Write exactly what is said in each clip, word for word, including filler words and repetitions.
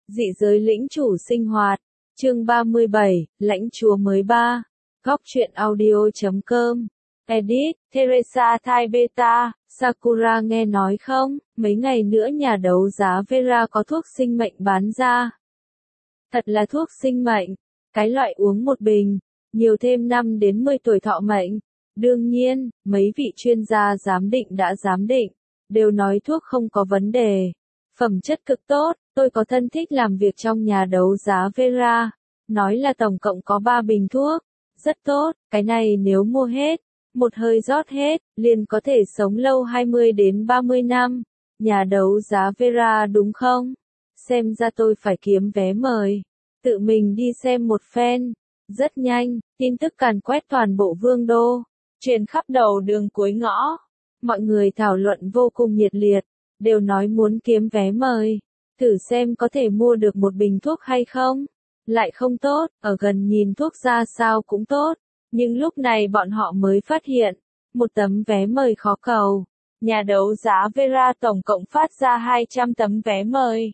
Dị giới lĩnh chủ sinh hoạt, chương ba mươi bảy, lãnh chúa mới ba. Góc truyện audio chấm com. Edit, Teresa Thai Beta, Sakura nghe nói không, mấy ngày nữa nhà đấu giá Vera có thuốc sinh mệnh bán ra. Thật là thuốc sinh mệnh, cái loại uống một bình, nhiều thêm năm đến mười tuổi thọ mệnh. Đương nhiên, mấy vị chuyên gia giám định đã giám định, đều nói thuốc không có vấn đề. Phẩm chất cực tốt, tôi có thân thích làm việc trong nhà đấu giá Vera, nói là tổng cộng có ba bình thuốc, rất tốt, cái này nếu mua hết, một hơi rót hết, liền có thể sống lâu hai mươi đến ba mươi năm. Nhà đấu giá Vera đúng không? Xem ra tôi phải kiếm vé mời, tự mình đi xem một phen. Rất nhanh, tin tức càn quét toàn bộ Vương đô, truyền khắp đầu đường cuối ngõ. Mọi người thảo luận vô cùng nhiệt liệt, đều nói muốn kiếm vé mời, thử xem có thể mua được một bình thuốc hay không. Lại không tốt, ở gần nhìn thuốc ra sao cũng tốt, nhưng lúc này bọn họ mới phát hiện, một tấm vé mời khó cầu. Nhà đấu giá Vera tổng cộng phát ra hai trăm tấm vé mời,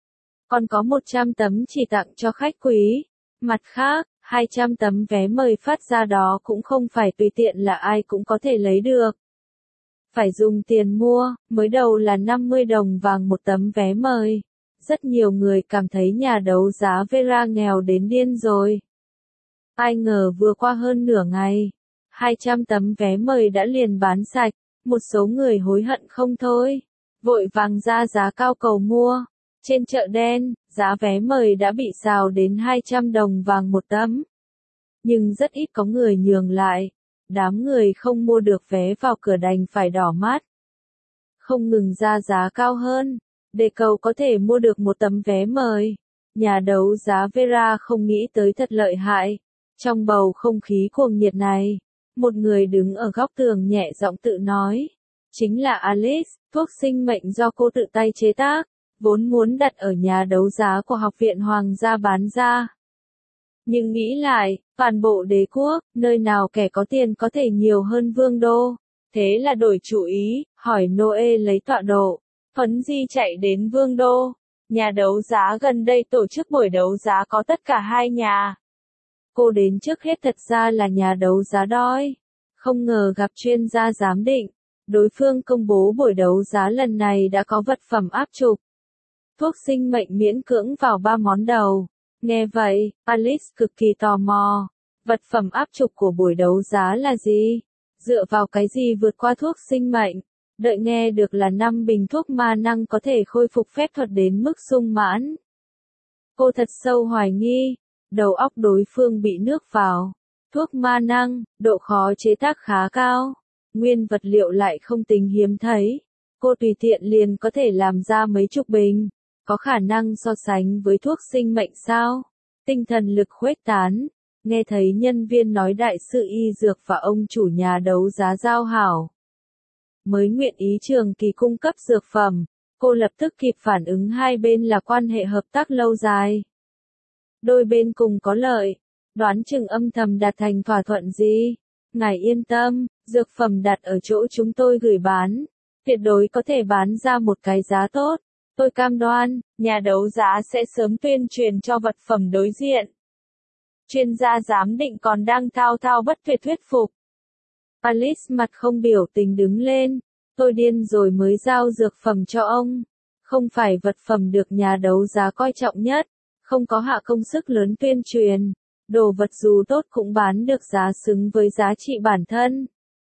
còn có một trăm tấm chỉ tặng cho khách quý. Mặt khác, hai trăm tấm vé mời phát ra đó cũng không phải tùy tiện là ai cũng có thể lấy được. Phải dùng tiền mua, mới đầu là năm mươi đồng vàng một tấm vé mời. Rất nhiều người cảm thấy nhà đấu giá Vera nghèo đến điên rồi. Ai ngờ vừa qua hơn nửa ngày, hai trăm tấm vé mời đã liền bán sạch, một số người hối hận không thôi, vội vàng ra giá cao cầu mua. Trên chợ đen, giá vé mời đã bị xào đến hai trăm đồng vàng một tấm. Nhưng rất ít có người nhường lại, đám người không mua được vé vào cửa đành phải đỏ mắt. Không ngừng ra giá cao hơn, để cầu có thể mua được một tấm vé mời. Nhà đấu giá Vera không nghĩ tới thật lợi hại. Trong bầu không khí cuồng nhiệt này, một người đứng ở góc tường nhẹ giọng tự nói. Chính là Alice, thuốc sinh mệnh do cô tự tay chế tác, vốn muốn đặt ở nhà đấu giá của Học viện Hoàng gia bán ra. Nhưng nghĩ lại, toàn bộ đế quốc, nơi nào kẻ có tiền có thể nhiều hơn Vương đô. Thế là đổi chủ ý, hỏi Noe lấy tọa độ. Thuấn di chạy đến Vương đô. Nhà đấu giá gần đây tổ chức buổi đấu giá có tất cả hai nhà. Cô đến trước hết thật ra là nhà đấu giá đói. Không ngờ gặp chuyên gia giám định. Đối phương công bố buổi đấu giá lần này đã có vật phẩm áp trục. Thuốc sinh mệnh miễn cưỡng vào ba món đầu. Nghe vậy, Alice cực kỳ tò mò. Vật phẩm áp trục của buổi đấu giá là gì? Dựa vào cái gì vượt qua thuốc sinh mệnh? Đợi nghe được là năm bình thuốc ma năng có thể khôi phục phép thuật đến mức sung mãn. Cô thật sâu hoài nghi, đầu óc đối phương bị nước vào. Thuốc ma năng, độ khó chế tác khá cao, nguyên vật liệu lại không tính hiếm thấy. Cô tùy tiện liền có thể làm ra mấy chục bình, có khả năng so sánh với thuốc sinh mệnh sao? Tinh thần lực khuếch tán, nghe thấy nhân viên nói đại sư y dược và ông chủ nhà đấu giá giao hảo. Mới nguyện ý trường kỳ cung cấp dược phẩm, cô lập tức kịp phản ứng hai bên là quan hệ hợp tác lâu dài. Đôi bên cùng có lợi, đoán chừng âm thầm đạt thành thỏa thuận gì. Ngài yên tâm, dược phẩm đặt ở chỗ chúng tôi gửi bán, tuyệt đối có thể bán ra một cái giá tốt. Tôi cam đoan, nhà đấu giá sẽ sớm tuyên truyền cho vật phẩm đối diện. Chuyên gia giám định còn đang thao thao bất tuyệt thuyết phục. Alice mặt không biểu tình đứng lên. Tôi điên rồi mới giao dược phẩm cho ông. Không phải vật phẩm được nhà đấu giá coi trọng nhất. Không có hạ công sức lớn tuyên truyền. Đồ vật dù tốt cũng bán được giá xứng với giá trị bản thân.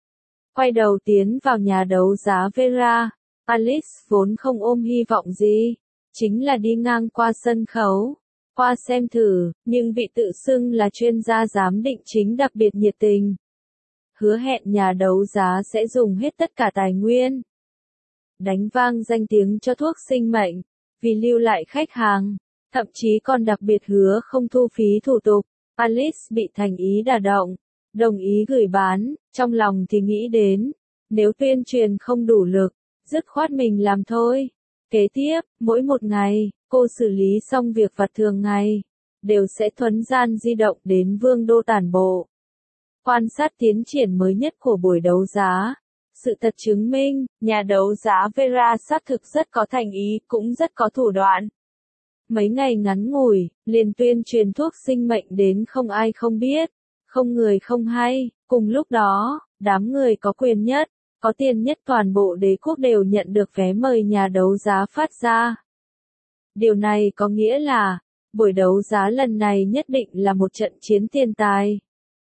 Quay đầu tiến vào nhà đấu giá Vera. Alice vốn không ôm hy vọng gì. Chính là đi ngang qua sân khấu. Qua xem thử, nhưng vị tự xưng là chuyên gia giám định chính đặc biệt nhiệt tình. Hứa hẹn nhà đấu giá sẽ dùng hết tất cả tài nguyên. Đánh vang danh tiếng cho thuốc sinh mệnh, vì lưu lại khách hàng, thậm chí còn đặc biệt hứa không thu phí thủ tục. Alice bị thành ý đả động, đồng ý gửi bán, trong lòng thì nghĩ đến, nếu tuyên truyền không đủ lực, dứt khoát mình làm thôi. Kế tiếp, mỗi một ngày, cô xử lý xong việc vặt thường ngày, đều sẽ thuấn gian di động đến Vương đô tản bộ. Quan sát tiến triển mới nhất của buổi đấu giá. Sự thật chứng minh, nhà đấu giá Vera xác thực rất có thành ý, cũng rất có thủ đoạn. Mấy ngày ngắn ngủi, liền tuyên truyền thuốc sinh mệnh đến không ai không biết, không người không hay, cùng lúc đó, đám người có quyền nhất, có tiền nhất toàn bộ đế quốc đều nhận được vé mời nhà đấu giá phát ra. Điều này có nghĩa là, buổi đấu giá lần này nhất định là một trận chiến tiền tài.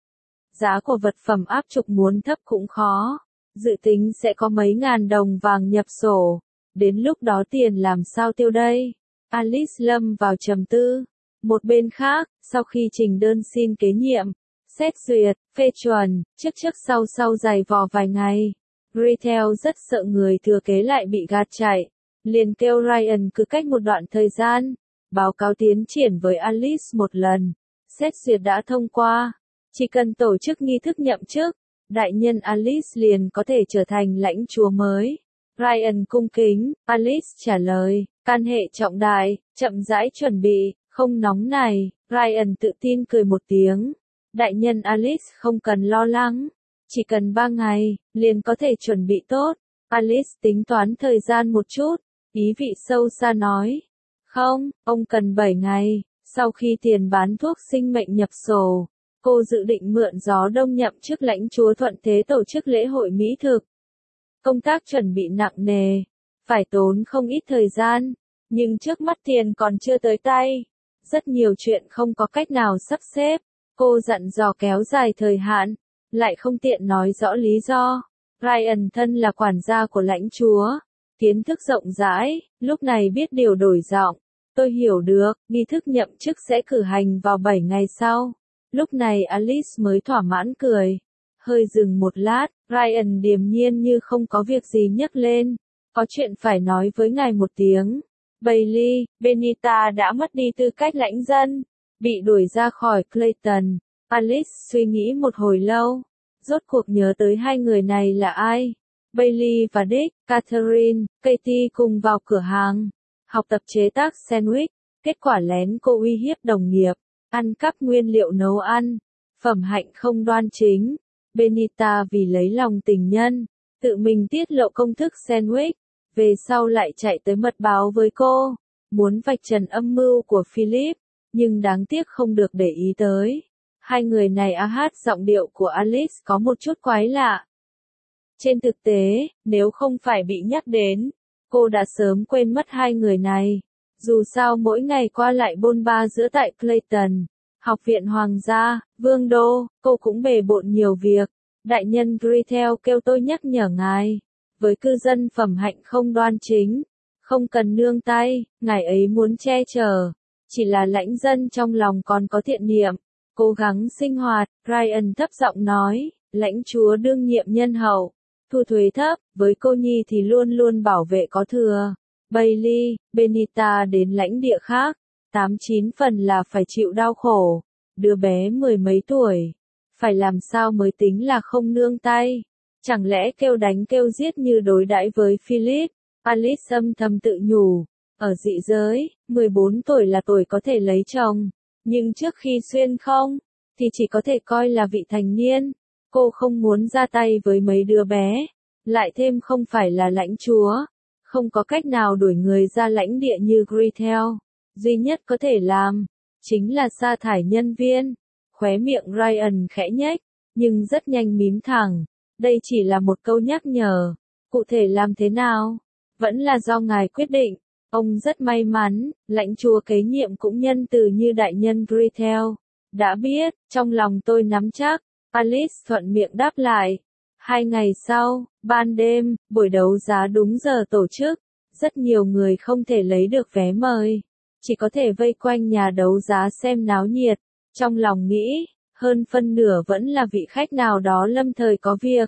Giá của vật phẩm áp trục muốn thấp cũng khó, dự tính sẽ có mấy ngàn đồng vàng nhập sổ, đến lúc đó tiền làm sao tiêu đây? Alice lâm vào trầm tư. Một bên khác, sau khi trình đơn xin kế nhiệm, xét duyệt, phê chuẩn, trước trước sau sau dày vò vài ngày, Gretel rất sợ người thừa kế lại bị gạt chạy, liền kêu Ryan cứ cách một đoạn thời gian, báo cáo tiến triển với Alice một lần, xét duyệt đã thông qua, chỉ cần tổ chức nghi thức nhậm chức, đại nhân Alice liền có thể trở thành lãnh chúa mới. Ryan cung kính, Alice trả lời, can hệ trọng đại, chậm rãi chuẩn bị, không nóng này, Ryan tự tin cười một tiếng. Đại nhân Alice không cần lo lắng, chỉ cần ba ngày, liền có thể chuẩn bị tốt. Alice tính toán thời gian một chút, ý vị sâu xa nói. Không, ông cần bảy ngày, sau khi tiền bán thuốc sinh mệnh nhập sổ, cô dự định mượn gió đông nhậm chức lãnh chúa thuận thế tổ chức lễ hội mỹ thực. Công tác chuẩn bị nặng nề, phải tốn không ít thời gian, nhưng trước mắt tiền còn chưa tới tay. Rất nhiều chuyện không có cách nào sắp xếp, cô dặn dò kéo dài thời hạn, lại không tiện nói rõ lý do. Ryan thân là quản gia của lãnh chúa, kiến thức rộng rãi, lúc này biết điều đổi giọng. Tôi hiểu được, nghi thức nhậm chức sẽ cử hành vào bảy ngày sau. Lúc này Alice mới thỏa mãn cười. Hơi dừng một lát, Ryan điềm nhiên như không có việc gì nhấc lên. Có chuyện phải nói với ngài một tiếng. Bailey, Benita đã mất đi tư cách lãnh dân, bị đuổi ra khỏi Clayton. Alice suy nghĩ một hồi lâu, rốt cuộc nhớ tới hai người này là ai. Bailey và Dick, Catherine, Katie cùng vào cửa hàng, học tập chế tác sandwich, kết quả lén cô uy hiếp đồng nghiệp, ăn cắp nguyên liệu nấu ăn, phẩm hạnh không đoan chính. Benita vì lấy lòng tình nhân, tự mình tiết lộ công thức sandwich, về sau lại chạy tới mật báo với cô, muốn vạch trần âm mưu của Philip, nhưng đáng tiếc không được để ý tới. Hai người này a hát giọng điệu của Alice có một chút quái lạ. Trên thực tế, nếu không phải bị nhắc đến, cô đã sớm quên mất hai người này. Dù sao mỗi ngày qua lại bôn ba giữa tại Clayton, học viện hoàng gia, vương đô, cô cũng bề bộn nhiều việc. Đại nhân Gretel kêu tôi nhắc nhở ngài, với cư dân phẩm hạnh không đoan chính, không cần nương tay, ngài ấy muốn che chở, chỉ là lãnh dân trong lòng còn có thiện niệm, cố gắng sinh hoạt. Ryan thấp giọng nói, lãnh chúa đương nhiệm nhân hậu, thu thuế thấp, với cô nhi thì luôn luôn bảo vệ có thừa. Bailey, Benita đến lãnh địa khác, tám chín phần là phải chịu đau khổ, đứa bé mười mấy tuổi, phải làm sao mới tính là không nương tay, chẳng lẽ kêu đánh kêu giết như đối đãi với Philip. Alice âm thầm tự nhủ, ở dị giới, mười bốn tuổi là tuổi có thể lấy chồng, nhưng trước khi xuyên không, thì chỉ có thể coi là vị thành niên. Cô không muốn ra tay với mấy đứa bé, lại thêm không phải là lãnh chúa, không có cách nào đuổi người ra lãnh địa như Gretel. Duy nhất có thể làm, chính là sa thải nhân viên. Khóe miệng Ryan khẽ nhếch, nhưng rất nhanh mím thẳng. Đây chỉ là một câu nhắc nhở, cụ thể làm thế nào, vẫn là do ngài quyết định. Ông rất may mắn, lãnh chúa kế nhiệm cũng nhân từ như đại nhân Gretel. Đã biết, trong lòng tôi nắm chắc. Alice thuận miệng đáp lại. Hai ngày sau, ban đêm, buổi đấu giá đúng giờ tổ chức. Rất nhiều người không thể lấy được vé mời, chỉ có thể vây quanh nhà đấu giá xem náo nhiệt. Trong lòng nghĩ, hơn phân nửa vẫn là vị khách nào đó lâm thời có việc,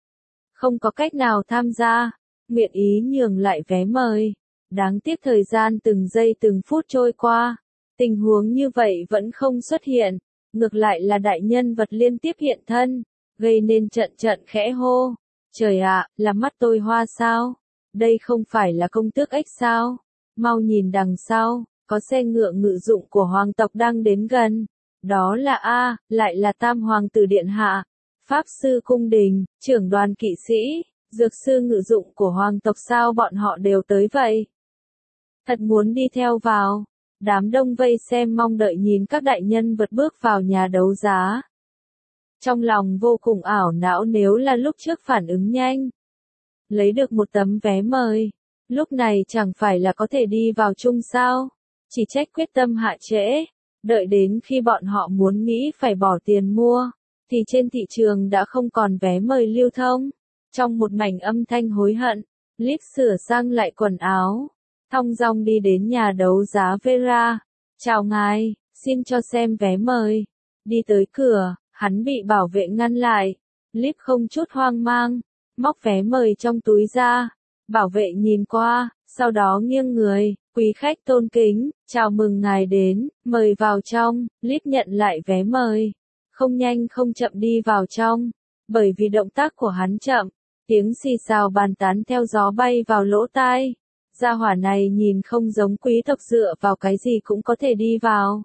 không có cách nào tham gia, nguyện ý nhường lại vé mời. Đáng tiếc thời gian từng giây từng phút trôi qua, tình huống như vậy vẫn không xuất hiện, ngược lại là đại nhân vật liên tiếp hiện thân, gây nên trận trận khẽ hô. Trời ạ, là mắt tôi hoa sao? Đây không phải là công tước ếch sao? Mau nhìn đằng sau, có xe ngựa ngự dụng của hoàng tộc đang đến gần. Đó là A, lại là Tam Hoàng tử Điện Hạ, Pháp sư cung đình, trưởng đoàn kỵ sĩ, dược sư ngự dụng của hoàng tộc sao bọn họ đều tới vậy? Thật muốn đi theo vào. Đám đông vây xem mong đợi nhìn các đại nhân vật bước vào nhà đấu giá. Trong lòng vô cùng ảo não nếu là lúc trước phản ứng nhanh. Lấy được một tấm vé mời. Lúc này chẳng phải là có thể đi vào chung sao. Chỉ trách quyết tâm hạ trễ. Đợi đến khi bọn họ muốn nghĩ phải bỏ tiền mua. Thì trên thị trường đã không còn vé mời lưu thông. Trong một mảnh âm thanh hối hận. Lip sửa sang lại quần áo. Thong dong đi đến nhà đấu giá Vera. Chào ngài, xin cho xem vé mời. Đi tới cửa, hắn bị bảo vệ ngăn lại. Lip không chút hoang mang, móc vé mời trong túi ra. Bảo vệ nhìn qua, sau đó nghiêng người, quý khách tôn kính, chào mừng ngài đến, mời vào trong. Lip nhận lại vé mời. Không nhanh không chậm đi vào trong. Bởi vì động tác của hắn chậm, tiếng xì xào bàn tán theo gió bay vào lỗ tai. Gia hỏa này nhìn không giống quý tộc dựa vào cái gì cũng có thể đi vào.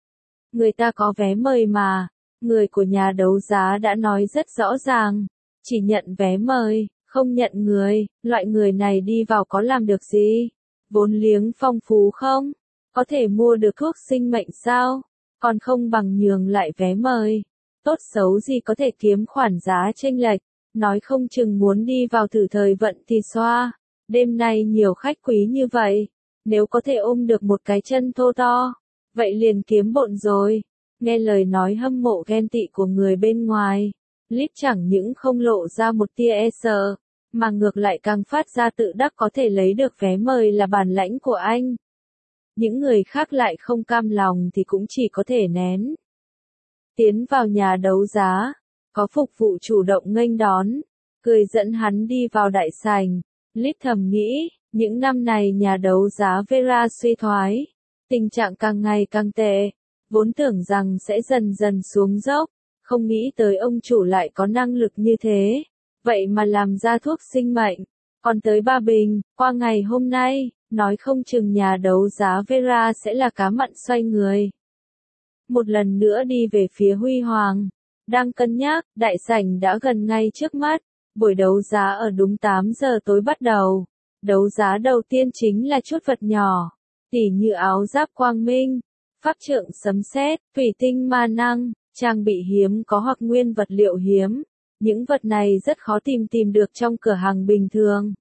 Người ta có vé mời mà, người của nhà đấu giá đã nói rất rõ ràng, chỉ nhận vé mời, không nhận người, loại người này đi vào có làm được gì? Vốn liếng phong phú không? Có thể mua được thuốc sinh mệnh sao? Còn không bằng nhường lại vé mời. Tốt xấu gì có thể kiếm khoản giá chênh lệch, nói không chừng muốn đi vào thử thời vận thì xoa. Đêm nay nhiều khách quý như vậy, nếu có thể ôm được một cái chân thô to, vậy liền kiếm bộn rồi. Nghe lời nói hâm mộ ghen tị của người bên ngoài, Lip chẳng những không lộ ra một tia e sợ, mà ngược lại càng phát ra tự đắc có thể lấy được vé mời là bản lãnh của anh. Những người khác lại không cam lòng thì cũng chỉ có thể nén. Tiến vào nhà đấu giá, có phục vụ chủ động nghênh đón, cười dẫn hắn đi vào đại sảnh. Lip thầm nghĩ, những năm này nhà đấu giá Vera suy thoái, tình trạng càng ngày càng tệ, vốn tưởng rằng sẽ dần dần xuống dốc, không nghĩ tới ông chủ lại có năng lực như thế, vậy mà làm ra thuốc sinh mệnh, còn tới ba bình, qua ngày hôm nay, nói không chừng nhà đấu giá Vera sẽ là cá mặn xoay người. Một lần nữa đi về phía Huy Hoàng, đang cân nhắc, đại sảnh đã gần ngay trước mắt. Buổi đấu giá ở đúng tám giờ tối bắt đầu. Đấu giá đầu tiên chính là chút vật nhỏ, tỉ như áo giáp quang minh, pháp trượng sấm sét, thủy tinh ma năng, trang bị hiếm có hoặc nguyên vật liệu hiếm. Những vật này rất khó tìm tìm được trong cửa hàng bình thường.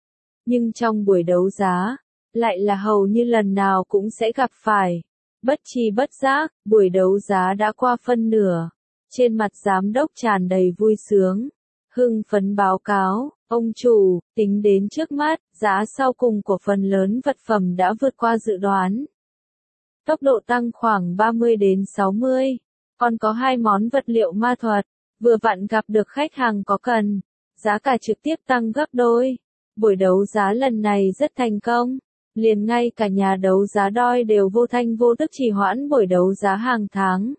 Nhưng trong buổi đấu giá, lại là hầu như lần nào cũng sẽ gặp phải. Bất chi bất giác, buổi đấu giá đã qua phân nửa. Trên mặt giám đốc tràn đầy vui sướng. Hưng phấn báo cáo, ông chủ, tính đến trước mắt, giá sau cùng của phần lớn vật phẩm đã vượt qua dự đoán. Tốc độ tăng khoảng ba mươi đến sáu mươi, còn có hai món vật liệu ma thuật, vừa vặn gặp được khách hàng có cần, giá cả trực tiếp tăng gấp đôi. Buổi đấu giá lần này rất thành công, liền ngay cả nhà đấu giá đoi đều vô thanh vô tức trì hoãn buổi đấu giá hàng tháng.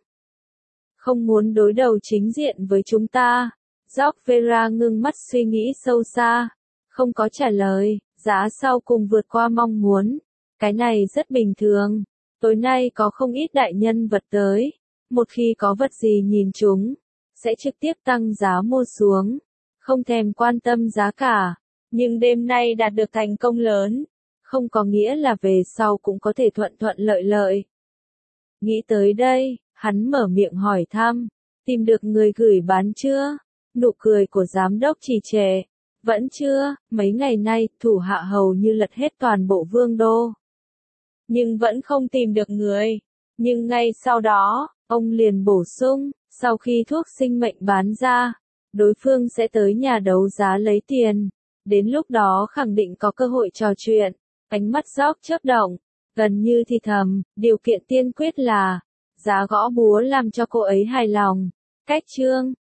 Không muốn đối đầu chính diện với chúng ta. George Vera ngưng mắt suy nghĩ sâu xa, không có trả lời, giá sau cùng vượt qua mong muốn. Cái này rất bình thường, tối nay có không ít đại nhân vật tới, một khi có vật gì nhìn chúng, sẽ trực tiếp tăng giá mua xuống, không thèm quan tâm giá cả. Nhưng đêm nay đạt được thành công lớn, không có nghĩa là về sau cũng có thể thuận thuận lợi lợi. Nghĩ tới đây, hắn mở miệng hỏi thăm, tìm được người gửi bán chưa? Nụ cười của giám đốc trì trệ. Vẫn chưa, mấy ngày nay, thủ hạ hầu như lật hết toàn bộ vương đô. Nhưng vẫn không tìm được người. Nhưng ngay sau đó, ông liền bổ sung, sau khi thuốc sinh mệnh bán ra, đối phương sẽ tới nhà đấu giá lấy tiền. Đến lúc đó khẳng định có cơ hội trò chuyện. Ánh mắt George chớp động, gần như thì thầm, điều kiện tiên quyết là, giá gõ búa làm cho cô ấy hài lòng. Cách chương